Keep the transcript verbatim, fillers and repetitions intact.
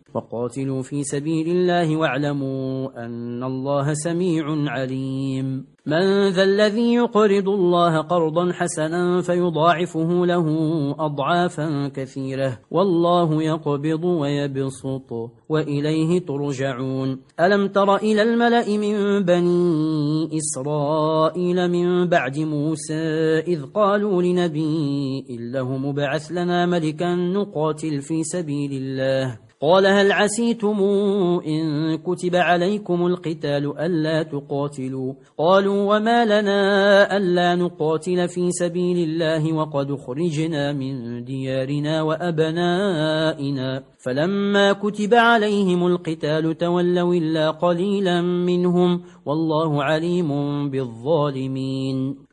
وقاتلوا في سبيل الله واعلموا أن الله سميع عليم. من ذا الذي يقرض الله قرضا حسنا فيضاعفه له أضعافا كثيرة والله يقبض ويبسط وإليه ترجعون. ألم تر إلى الملأ من بني إسرائيل من بعد موسى إذ قالوا لنبي له مبعث لنا ملكا نقاتل في سبيل الله قال هل عسيتم إن كتب عليكم القتال ألا تقاتلوا قالوا وما لنا ألا نقاتل في سبيل الله وقد خرجنا من ديارنا وأبنائنا فلما كتب عليهم القتال تولوا إلا قليلا منهم والله عليم بالظالمين.